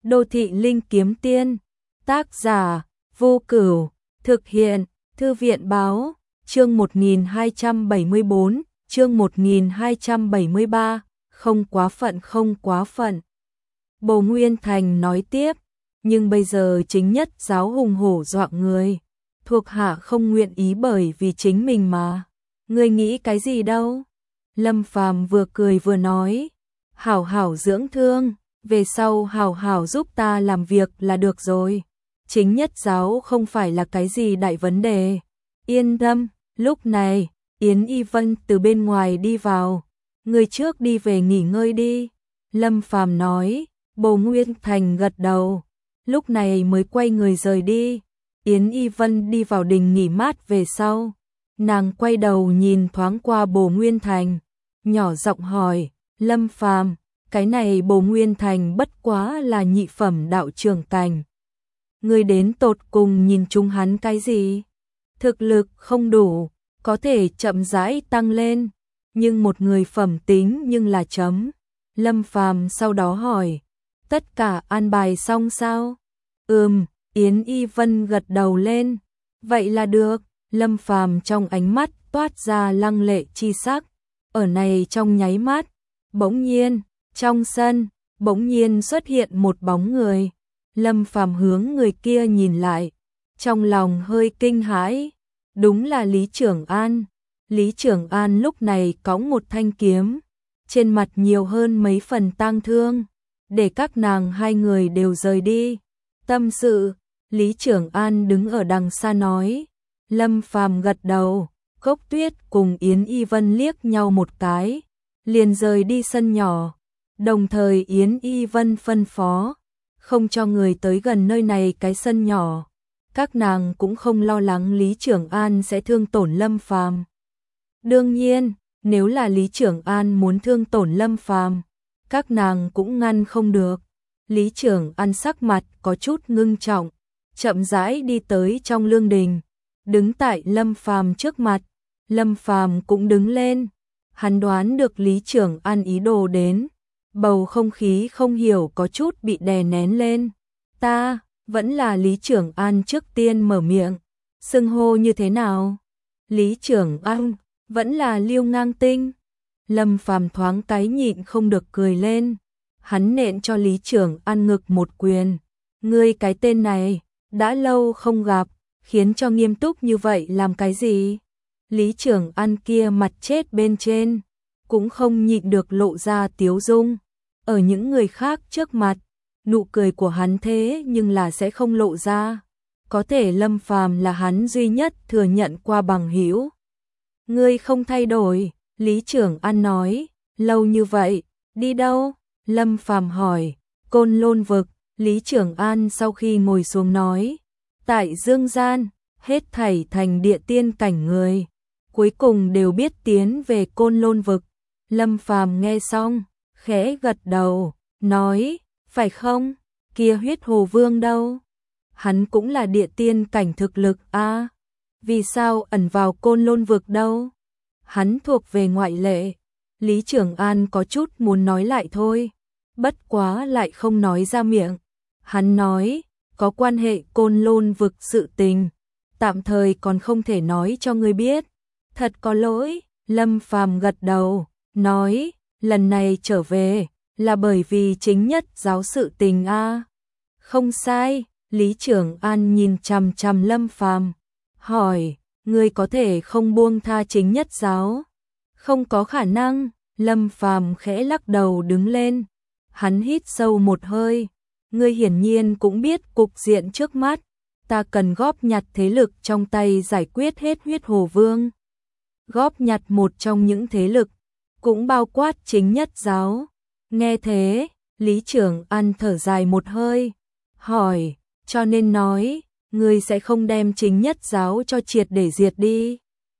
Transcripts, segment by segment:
Đô thị linh kiếm tiên, tác giả, Vô Cửu, thực hiện, Thư viện báo, chương 1274, chương 1273, không quá phận không quá phận. Bồ Nguyên Thành nói tiếp, nhưng bây giờ chính nhất giáo hùng hổ dọa người, thuộc hạ không nguyện ý bởi vì chính mình mà. Ngươi nghĩ cái gì đâu? Lâm Phàm vừa cười vừa nói, hảo hảo dưỡng thương, về sau hảo hảo giúp ta làm việc là được rồi. Chính nhất giáo không phải là cái gì đại vấn đề. Yên tâm, lúc này, Yến Y Vân từ bên ngoài đi vào. Người trước đi về nghỉ ngơi đi. Lâm Phàm nói, Bồ Nguyên Thành gật đầu. Lúc này mới quay người rời đi. Yến Y Vân đi vào đình nghỉ mát về sau. Nàng quay đầu nhìn thoáng qua Bồ Nguyên Thành. Nhỏ giọng hỏi, Lâm Phàm, cái này Bồ Nguyên Thành bất quá là nhị phẩm đạo trưởng cảnh. Ngươi đến tột cùng nhìn chung hắn cái gì? Thực lực không đủ, có thể chậm rãi tăng lên, nhưng một người phẩm tính nhưng là chấm. Lâm Phàm sau đó hỏi, tất cả an bài xong sao? Yến Y Vân gật đầu lên. Vậy là được. Lâm Phàm trong ánh mắt toát ra lăng lệ chi sắc. Ở này trong nháy mắt, bỗng nhiên, trong sân, bỗng nhiên xuất hiện một bóng người. Lâm Phàm hướng người kia nhìn lại, trong lòng hơi kinh hãi, đúng là Lý Trưởng An. Lý Trưởng An lúc này cõng một thanh kiếm, trên mặt nhiều hơn mấy phần tang thương, để các nàng hai người đều rời đi. Tâm sự, Lý Trưởng An đứng ở đằng xa nói. Lâm Phàm gật đầu, Cốc Tuyết cùng Yến Y Vân liếc nhau một cái, liền rời đi sân nhỏ. Đồng thời Yến Y Vân phân phó, không cho người tới gần nơi này cái sân nhỏ. Các nàng cũng không lo lắng Lý Trưởng An sẽ thương tổn Lâm Phàm. Đương nhiên, nếu là Lý Trưởng An muốn thương tổn Lâm Phàm, các nàng cũng ngăn không được. Lý Trưởng An sắc mặt có chút ngưng trọng, chậm rãi đi tới trong lương đình, đứng tại Lâm Phàm trước mặt. Lâm Phàm cũng đứng lên, hắn đoán được Lý Trưởng An ý đồ đến, bầu không khí không hiểu có chút bị đè nén lên. Ta, vẫn là Lý Trưởng An trước tiên mở miệng, xưng hô như thế nào? Lý Trưởng An, vẫn là Liêu Ngang Tinh. Lâm Phàm thoáng cái nhịn không được cười lên, hắn nện cho Lý Trưởng An ngực một quyền. Ngươi cái tên này, đã lâu không gặp, khiến cho nghiêm túc như vậy làm cái gì? Lý Trưởng An kia mặt chết bên trên, cũng không nhịn được lộ ra tiếu dung. Ở những người khác trước mặt, nụ cười của hắn thế nhưng là sẽ không lộ ra. Có thể Lâm Phàm là hắn duy nhất thừa nhận qua bằng hữu. Ngươi không thay đổi, Lý Trưởng An nói, lâu như vậy, đi đâu? Lâm Phàm hỏi. Côn Lôn vực. Lý Trưởng An sau khi ngồi xuống nói, tại Dương Gian, hết thảy thành địa tiên cảnh người, cuối cùng đều biết tiến về Côn Lôn vực. Lâm Phàm nghe xong, khẽ gật đầu, nói, phải không? Kia Huyết Hồ Vương đâu? Hắn cũng là địa tiên cảnh thực lực a, vì sao ẩn vào Côn Lôn vực đâu? Hắn thuộc về ngoại lệ. Lý Trưởng An có chút muốn nói lại thôi, bất quá lại không nói ra miệng. Hắn nói, có quan hệ Côn Lôn vực sự tình, tạm thời còn không thể nói cho ngươi biết. Thật có lỗi. Lâm Phàm gật đầu, nói, lần này trở về là bởi vì chính nhất giáo sự tình a. Không sai. Lý Trưởng An nhìn chằm chằm Lâm Phàm, hỏi, ngươi có thể không buông tha chính nhất giáo? Không có khả năng. Lâm Phàm khẽ lắc đầu đứng lên, hắn hít sâu một hơi. Ngươi hiển nhiên cũng biết cục diện trước mắt, ta cần góp nhặt thế lực trong tay giải quyết hết Huyết Hồ Vương. Góp nhặt một trong những thế lực, cũng bao quát chính nhất giáo. Nghe thế, Lý Trưởng An thở dài một hơi, hỏi, cho nên nói, ngươi sẽ không đem chính nhất giáo cho triệt để diệt đi?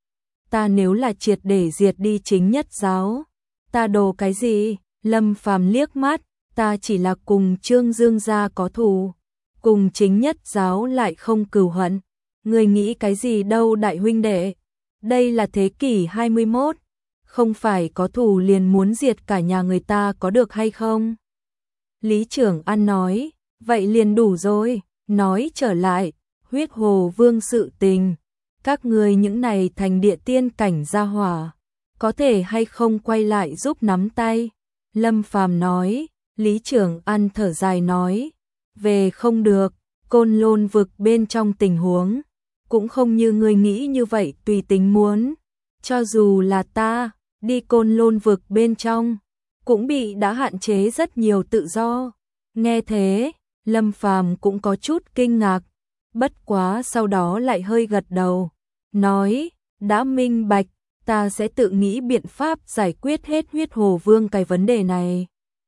Ta nếu là triệt để diệt đi chính nhất giáo, ta đồ cái gì? Lâm Phàm liếc mắt, ta chỉ là cùng Trương Dương gia có thù, cùng chính nhất giáo lại không cừu hận. Ngươi nghĩ cái gì đâu đại huynh đệ? Đây là thế kỷ 21, không phải có thù liền muốn diệt cả nhà người ta có được hay không? Lý Trưởng An nói, vậy liền đủ rồi, nói trở lại, huyết hồ vương sự tình, các ngươi những này thành địa tiên cảnh gia hỏa, có thể hay không quay lại giúp nắm tay? Lâm Phàm nói, Lý Trường An thở dài nói, về không được, Côn Lôn vực bên trong tình huống, cũng không như ngươi nghĩ như vậy tùy tính muốn, cho dù là ta, đi Côn Lôn vực bên trong, cũng bị đã hạn chế rất nhiều tự do. Nghe thế, Lâm Phàm cũng có chút kinh ngạc, bất quá sau đó lại hơi gật đầu, nói, đã minh bạch, ta sẽ tự nghĩ biện pháp giải quyết hết huyết hồ vương cái vấn đề này.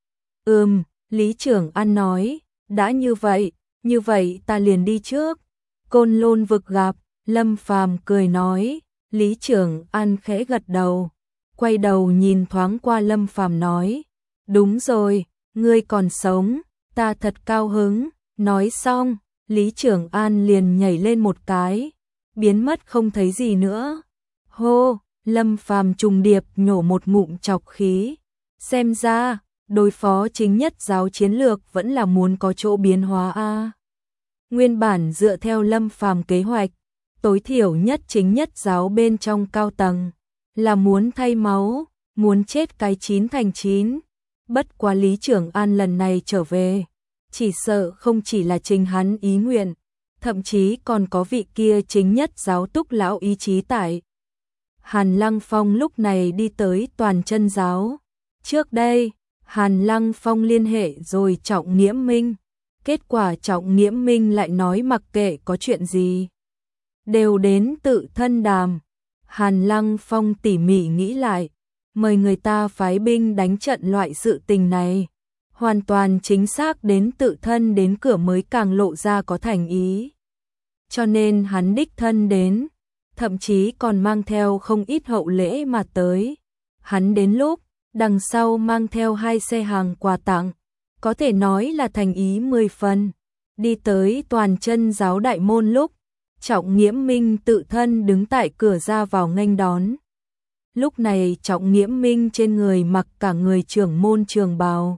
Lý Trường An nói, đã như vậy ta liền đi trước. Côn Lôn vực gặp, Lâm Phàm cười nói, Lý Trường An khẽ gật đầu, quay đầu nhìn thoáng qua Lâm Phàm nói, đúng rồi, ngươi còn sống, ta thật cao hứng. Nói xong, Lý Trường An liền nhảy lên một cái, biến mất không thấy gì nữa. Hô, Lâm Phàm trùng điệp nhổ một ngụm trọc khí, xem ra, đối phó chính nhất giáo chiến lược vẫn là muốn có chỗ biến hóa a. Nguyên bản dựa theo Lâm Phàm kế hoạch, tối thiểu nhất chính nhất giáo bên trong cao tầng là muốn thay máu, muốn chết cái 9 thành 9. Bất quá Lý Trường An lần này trở về, chỉ sợ không chỉ là chính hắn ý nguyện, thậm chí còn có vị kia chính nhất giáo túc lão ý chí tại. Hàn Lăng Phong lúc này đi tới Toàn Chân giáo. Trước đây, Hàn Lăng Phong liên hệ rồi Trọng Nghiễm Minh. Kết quả Trọng Nghiễm Minh lại nói mặc kệ có chuyện gì, đều đến tự thân đàm. Hàn Lăng Phong tỉ mỉ nghĩ lại, mời người ta phái binh đánh trận loại sự tình này, hoàn toàn chính xác đến tự thân đến cửa mới càng lộ ra có thành ý. Cho nên hắn đích thân đến, thậm chí còn mang theo không ít hậu lễ mà tới. Hắn đến lúc, đằng sau mang theo 2 xe hàng quà tặng, có thể nói là thành ý 10 phần. Đi tới Toàn Chân giáo đại môn lúc, Trọng Nghiễm Minh tự thân đứng tại cửa ra vào nghênh đón. Lúc này Trọng Nghiễm Minh trên người mặc cả người trưởng môn trường bào.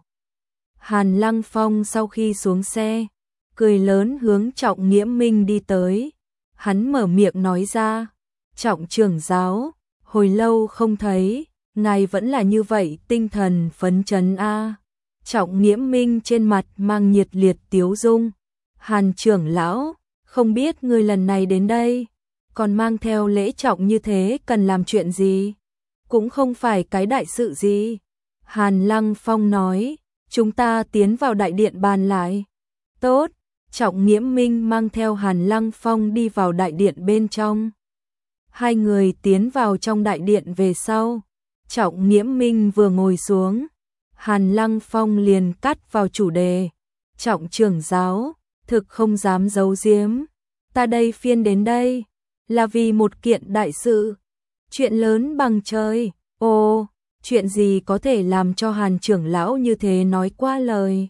Hàn Lăng Phong sau khi xuống xe, cười lớn hướng Trọng Nghiễm Minh đi tới. Hắn mở miệng nói ra, Trọng trưởng giáo, hồi lâu không thấy, ngài vẫn là như vậy tinh thần phấn chấn a. Trọng Nghiễm Minh trên mặt mang nhiệt liệt tiếu dung. Hàn trưởng lão, không biết ngươi lần này đến đây, còn mang theo lễ trọng như thế cần làm chuyện gì? Cũng không phải cái đại sự gì. Hàn Lăng Phong nói, chúng ta tiến vào đại điện bàn lại. Tốt, Trọng Nghiễm Minh mang theo Hàn Lăng Phong đi vào đại điện bên trong. Hai người tiến vào trong đại điện về sau. Trọng Nghiễm Minh vừa ngồi xuống, Hàn Lăng Phong liền cắt vào chủ đề. Trọng trưởng giáo, thực không dám giấu giếm, ta đây phiên đến đây là vì một kiện đại sự, chuyện lớn bằng trời. Ồ, chuyện gì có thể làm cho Hàn trưởng lão như thế nói qua lời?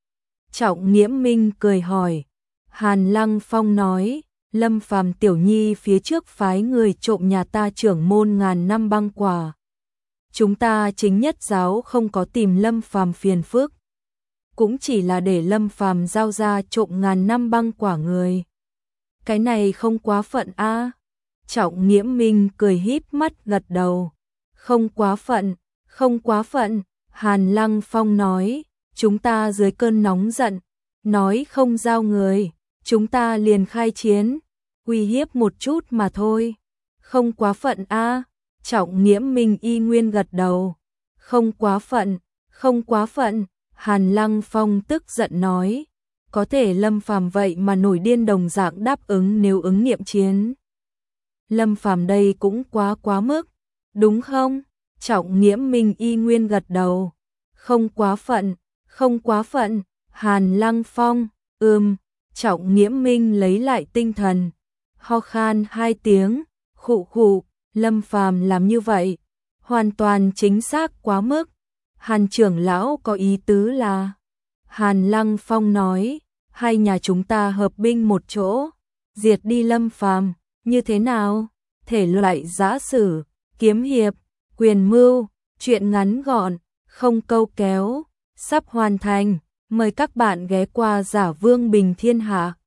Trọng Nghiễm Minh cười hỏi. Hàn Lăng Phong nói, Lâm Phàm tiểu nhi phía trước phái người trộm nhà ta trưởng môn ngàn năm băng quả. Chúng ta chính nhất giáo không có tìm Lâm Phàm phiền phức, cũng chỉ là để Lâm Phàm giao ra trộm ngàn năm băng quả người. Cái này không quá phận a? Trọng Nghiễm Minh cười híp mắt gật đầu. Không quá phận, không quá phận. Hàn Lăng Phong nói, chúng ta dưới cơn nóng giận, nói không giao người, chúng ta liền khai chiến, uy hiếp một chút mà thôi. Không quá phận a? Trọng Nghiễm Minh y nguyên gật đầu. Không quá phận, không quá phận. Hàn Lăng Phong tức giận nói, có thể Lâm Phàm vậy mà nổi điên đồng dạng đáp ứng nếu ứng nghiệm chiến. Lâm Phàm đây cũng quá mức, đúng không? Trọng Nghiễm Minh y nguyên gật đầu. Không quá phận, không quá phận. Hàn Lăng Phong, Trọng Nghiễm Minh lấy lại tinh thần, ho khan 2 tiếng, khụ khụ. Lâm Phàm làm như vậy, hoàn toàn chính xác quá mức. Hàn trưởng lão có ý tứ là, Hàn Lăng Phong nói, hai nhà chúng ta hợp binh một chỗ, diệt đi Lâm Phàm, như thế nào? Thể loại giã sử, kiếm hiệp, quyền mưu, chuyện ngắn gọn, không câu kéo, sắp hoàn thành. Mời các bạn ghé qua Giả Vương Bình Thiên Hạ.